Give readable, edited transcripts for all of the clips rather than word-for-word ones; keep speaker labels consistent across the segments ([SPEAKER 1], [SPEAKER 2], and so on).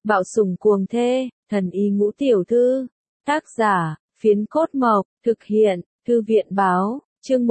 [SPEAKER 1] Bạo sủng cuồng thê, thần y ngũ tiểu thư. Tác giả, Phiến Cốt Mộc, thực hiện, Thư viện báo, chương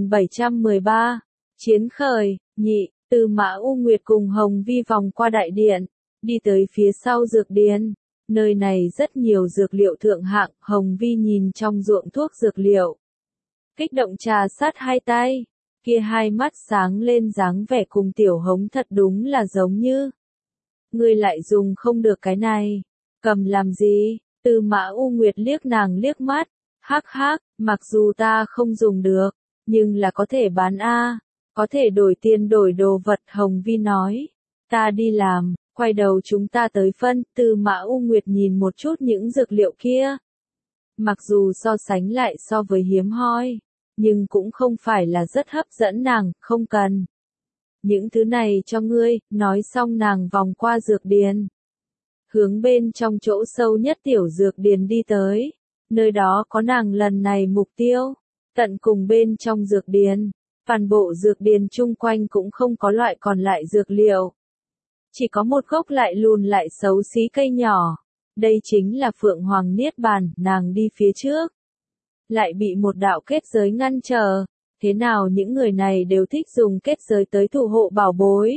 [SPEAKER 1] 1713. Chiến khởi, nhị, Tư Mã U Nguyệt cùng Hồng Vi vòng qua đại điện, đi tới phía sau dược điền. Nơi này rất nhiều dược liệu thượng hạng, Hồng Vi nhìn trong ruộng thuốc dược liệu. Kích động trà sát hai tay, kia hai mắt sáng lên dáng vẻ cùng Tiểu Hống thật đúng là giống như. Ngươi lại dùng không được cái này, cầm làm gì? Tư Mã U Nguyệt liếc nàng liếc mắt, hắc hắc, mặc dù ta không dùng được, nhưng là có thể bán a, có thể đổi tiền đổi đồ vật. Hồng Vi nói, ta đi làm, quay đầu chúng ta tới phân. Tư Mã U Nguyệt nhìn một chút những dược liệu kia, mặc dù so sánh lại so với hiếm hoi, nhưng cũng không phải là rất hấp dẫn nàng, không cần. Những thứ này cho ngươi, nói xong nàng vòng qua dược điền, hướng bên trong chỗ sâu nhất tiểu dược điền đi tới. Nơi đó có nàng lần này mục tiêu, tận cùng bên trong dược điền, toàn bộ dược điền chung quanh cũng không có loại còn lại dược liệu. Chỉ có một gốc lại lùn lại xấu xí cây nhỏ. Đây chính là Phượng Hoàng Niết Bàn. Nàng đi phía trước, lại bị một đạo kết giới ngăn trở. Thế nào những người này đều thích dùng kết giới tới thủ hộ bảo bối?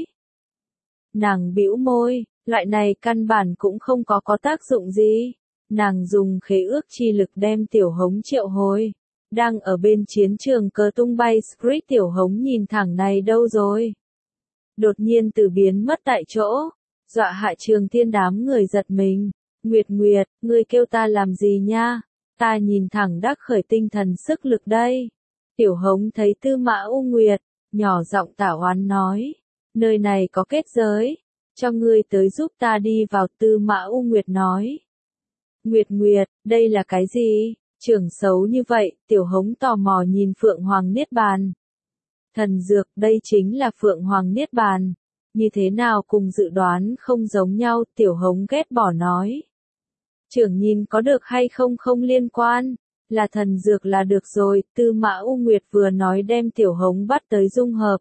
[SPEAKER 1] Nàng bĩu môi, loại này căn bản cũng không có tác dụng gì. Nàng dùng khế ước chi lực đem Tiểu Hống triệu hồi. Đang ở bên chiến trường cờ tung bay Script. Tiểu Hống nhìn thẳng này đâu rồi? Đột nhiên từ biến mất tại chỗ, dọa hại Trường Thiên đám người giật mình. Nguyệt Nguyệt, ngươi kêu ta làm gì nha? Ta nhìn thẳng đắc khởi tinh thần sức lực đây. Tiểu Hống thấy Tư Mã U Nguyệt, nhỏ giọng tả oán nói, nơi này có kết giới, cho ngươi tới giúp ta đi vào. Tư Mã U Nguyệt nói, Nguyệt Nguyệt, đây là cái gì? Trưởng xấu như vậy. Tiểu Hống tò mò nhìn Phượng Hoàng Niết Bàn. Thần dược, đây chính là Phượng Hoàng Niết Bàn. Như thế nào cùng dự đoán không giống nhau? Tiểu Hống ghét bỏ nói. Trưởng nhìn có được hay không không liên quan, là thần dược là được rồi. Tư Mã U Nguyệt vừa nói đem Tiểu Hống bắt tới dung hợp.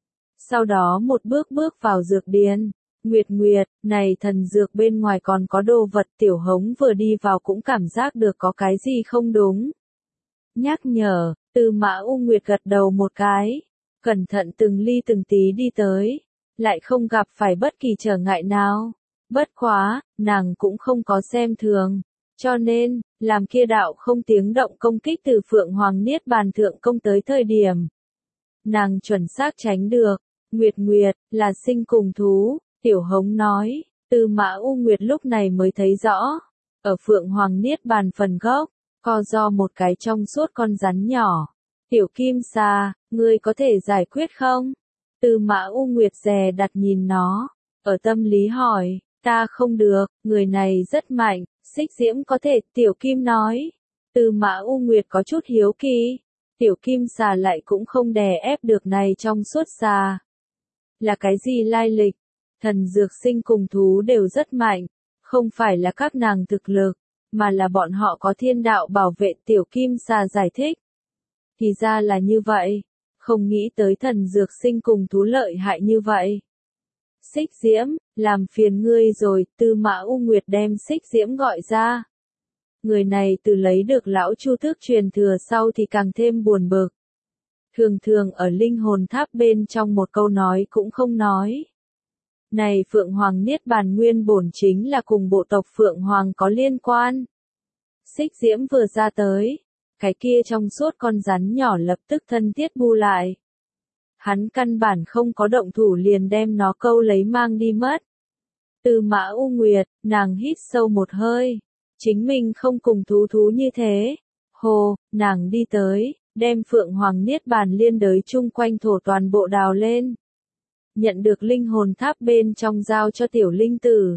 [SPEAKER 1] Sau đó một bước bước vào dược điền. Nguyệt Nguyệt, này thần dược bên ngoài còn có đồ vật. Tiểu Hống vừa đi vào cũng cảm giác được có cái gì không đúng. Nhắc nhở, Tư Mã U Nguyệt gật đầu một cái, cẩn thận từng ly từng tí đi tới, lại không gặp phải bất kỳ trở ngại nào. Bất quá, nàng cũng không có xem thường, cho nên, làm kia đạo không tiếng động công kích từ Phượng Hoàng Niết Bàn thượng công tới thời điểm, nàng chuẩn xác tránh được. Nguyệt Nguyệt, là sinh cùng thú. Tiểu Hống nói. Tư Mã U Nguyệt lúc này mới thấy rõ, ở Phượng Hoàng Niết Bàn phần gốc, co do một cái trong suốt con rắn nhỏ. Tiểu Kim Sa, ngươi có thể giải quyết không? Tư Mã U Nguyệt dè đặt nhìn nó, ở tâm lý hỏi, ta không được, người này rất mạnh, Xích Diễm có thể. Tiểu Kim nói. Tư Mã U Nguyệt có chút hiếu kỳ, Tiểu Kim Xà lại cũng không đè ép được này trong suốt xà. Là cái gì lai lịch? Thần dược sinh cùng thú đều rất mạnh, không phải là các nàng thực lực, mà là bọn họ có thiên đạo bảo vệ. Tiểu Kim Xà giải thích. Thì ra là như vậy, không nghĩ tới thần dược sinh cùng thú lợi hại như vậy. Xích Diễm, làm phiền ngươi rồi. Tư Mã U Nguyệt đem Xích Diễm gọi ra. Người này từ lấy được lão Chu thức truyền thừa sau thì càng thêm buồn bực. Thường thường ở linh hồn tháp bên trong một câu nói cũng không nói. Này Phượng Hoàng Niết Bàn nguyên bổn chính là cùng bộ tộc Phượng Hoàng có liên quan. Xích Diễm vừa ra tới, cái kia trong suốt con rắn nhỏ lập tức thân thiết bu lại. Hắn căn bản không có động thủ liền đem nó câu lấy mang đi mất. Tư Mã U Nguyệt, nàng hít sâu một hơi. Chính mình không cùng thú như thế. Hồ, nàng đi tới, đem Phượng Hoàng Niết Bàn liên đới chung quanh thổ toàn bộ đào lên. Nhận được linh hồn tháp bên trong giao cho tiểu linh tử.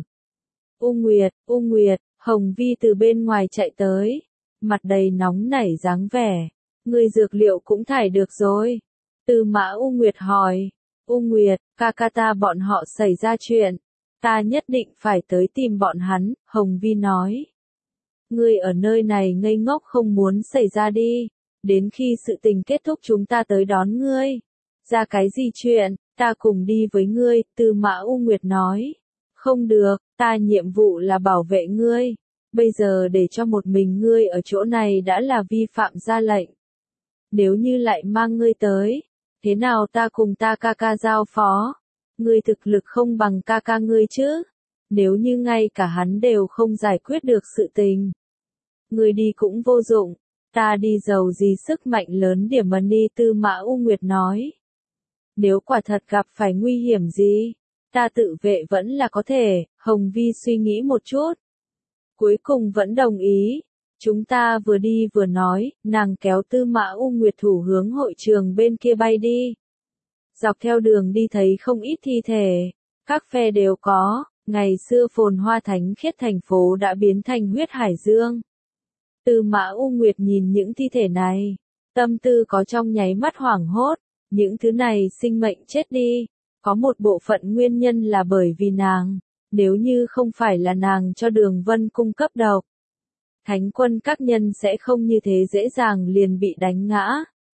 [SPEAKER 1] U Nguyệt, Hồng Vi từ bên ngoài chạy tới. Mặt đầy nóng nảy dáng vẻ. Người dược liệu cũng thải được rồi. Tư Mã U Nguyệt hỏi. U Nguyệt, ca ta bọn họ xảy ra chuyện. Ta nhất định phải tới tìm bọn hắn. Hồng Vi nói. Ngươi ở nơi này ngây ngốc không muốn xảy ra đi. Đến khi sự tình kết thúc chúng ta tới đón ngươi. Ra cái gì chuyện, ta cùng đi với ngươi. Tư Mã U Nguyệt nói. Không được, ta nhiệm vụ là bảo vệ ngươi. Bây giờ để cho một mình ngươi ở chỗ này đã là vi phạm ra lệnh. Nếu như lại mang ngươi tới, thế nào ta cùng ta ca ca giao phó? Ngươi thực lực không bằng ca ca ngươi chứ? Nếu như ngay cả hắn đều không giải quyết được sự tình. Ngươi đi cũng vô dụng, ta đi giàu gì sức mạnh lớn điểm mà Ni Tư Mã U Nguyệt nói. Nếu quả thật gặp phải nguy hiểm gì, ta tự vệ vẫn là có thể, Hồng Vi suy nghĩ một chút. Cuối cùng vẫn đồng ý. Chúng ta vừa đi vừa nói, nàng kéo Tư Mã U Nguyệt thủ hướng hội trường bên kia bay đi. Dọc theo đường đi thấy không ít thi thể, các phe đều có, ngày xưa phồn hoa thánh khiết thành phố đã biến thành huyết hải dương. Tư Mã U Nguyệt nhìn những thi thể này, tâm tư có trong nháy mắt hoảng hốt, những thứ này sinh mệnh chết đi, có một bộ phận nguyên nhân là bởi vì nàng, nếu như không phải là nàng cho Đường Vân cung cấp độc. Thánh quân các nhân sẽ không như thế dễ dàng liền bị đánh ngã.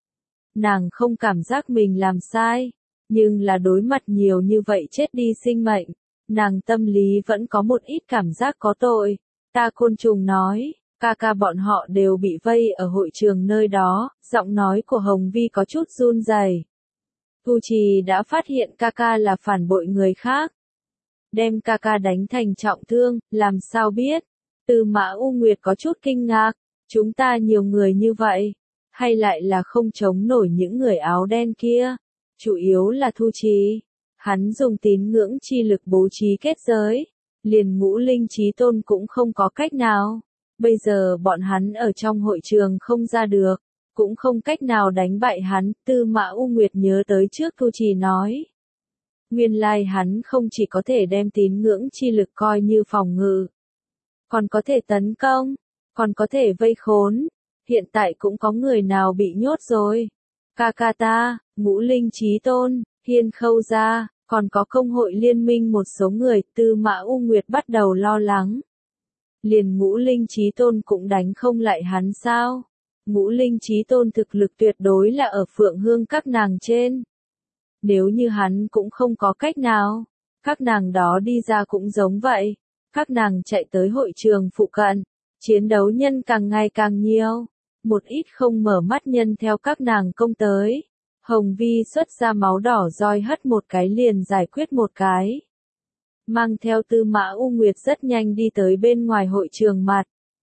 [SPEAKER 1] Nàng không cảm giác mình làm sai, nhưng là đối mặt nhiều như vậy chết đi sinh mệnh, nàng tâm lý vẫn có một ít cảm giác có tội. Ta Côn Trùng nói, ca ca bọn họ đều bị vây ở hội trường nơi đó, giọng nói của Hồng Vi có chút run rẩy. Thu Trì đã phát hiện ca ca là phản bội người khác. Đem ca ca đánh thành trọng thương, làm sao biết? Tư Mã U Nguyệt có chút kinh ngạc, chúng ta nhiều người như vậy, hay lại là không chống nổi những người áo đen kia? Chủ yếu là Thu Trì, hắn dùng tín ngưỡng chi lực bố trí kết giới, liền Ngũ Linh Chí Tôn cũng không có cách nào. Bây giờ bọn hắn ở trong hội trường không ra được, cũng không cách nào đánh bại hắn. Tư Mã U Nguyệt nhớ tới trước Thu Trì nói. Nguyên lai hắn không chỉ có thể đem tín ngưỡng chi lực coi như phòng ngự, còn có thể tấn công, còn có thể vây khốn. Hiện tại cũng có người nào bị nhốt rồi. Ca ca ta, Ngũ Linh Chí Tôn, Thiên Khâu gia, còn có công hội liên minh một số người. Tư Mã U Nguyệt bắt đầu lo lắng. Liền Ngũ Linh Chí Tôn cũng đánh không lại hắn sao? Ngũ Linh Chí Tôn thực lực tuyệt đối là ở Phượng Hương các nàng trên. Nếu như hắn cũng không có cách nào, các nàng đó đi ra cũng giống vậy. Các nàng chạy tới hội trường phụ cận, chiến đấu nhân càng ngày càng nhiều. Một ít không mở mắt nhân theo các nàng công tới. Hồng Vi xuất ra máu đỏ roi hất một cái liền giải quyết một cái. Mang theo Tư Mã U Nguyệt rất nhanh đi tới bên ngoài hội trường mặt.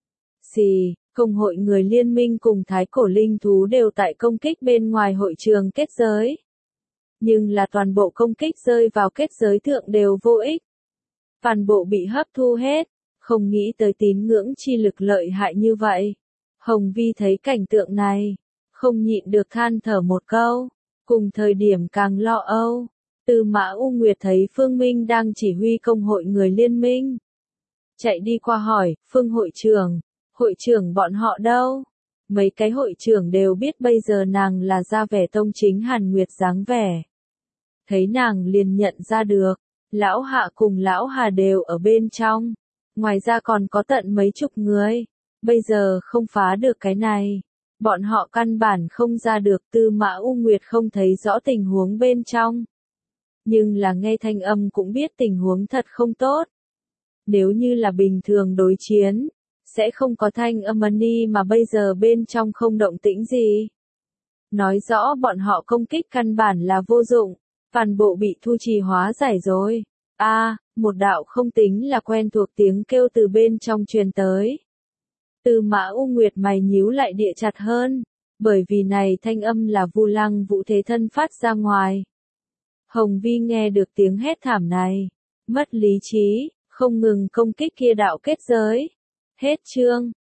[SPEAKER 1] Xì, công hội người liên minh cùng thái cổ linh thú đều tại công kích bên ngoài hội trường kết giới. Nhưng là toàn bộ công kích rơi vào kết giới thượng đều vô ích. Toàn bộ bị hấp thu hết, không nghĩ tới tín ngưỡng chi lực lợi hại như vậy. Hồng Vi thấy cảnh tượng này, không nhịn được than thở một câu, cùng thời điểm càng lo âu. Tư Mã U Nguyệt thấy Phương Minh đang chỉ huy công hội người liên minh. Chạy đi qua hỏi, Phương hội trưởng bọn họ đâu? Mấy cái hội trưởng đều biết bây giờ nàng là ra vẻ tông chính Hàn Nguyệt dáng vẻ. Thấy nàng liền nhận ra được, Lão Hạ cùng Lão Hà đều ở bên trong. Ngoài ra còn có tận mấy chục người. Bây giờ không phá được cái này. Bọn họ căn bản không ra được. Tư Mã U Nguyệt không thấy rõ tình huống bên trong. Nhưng là nghe thanh âm cũng biết tình huống thật không tốt. Nếu như là bình thường đối chiến, sẽ không có thanh âm ni mà bây giờ bên trong không động tĩnh gì. Nói rõ bọn họ công kích căn bản là vô dụng, toàn bộ bị Thu Trì hóa giải rồi. Một đạo không tính là quen thuộc tiếng kêu từ bên trong truyền tới. Tư Mã U Nguyệt mày nhíu lại địa chặt hơn, bởi vì này thanh âm là Vu Lăng Vũ Thế Thân phát ra ngoài. Hồng Vi nghe được tiếng hét thảm này, mất lý trí, không ngừng công kích kia đạo kết giới. Hết chương.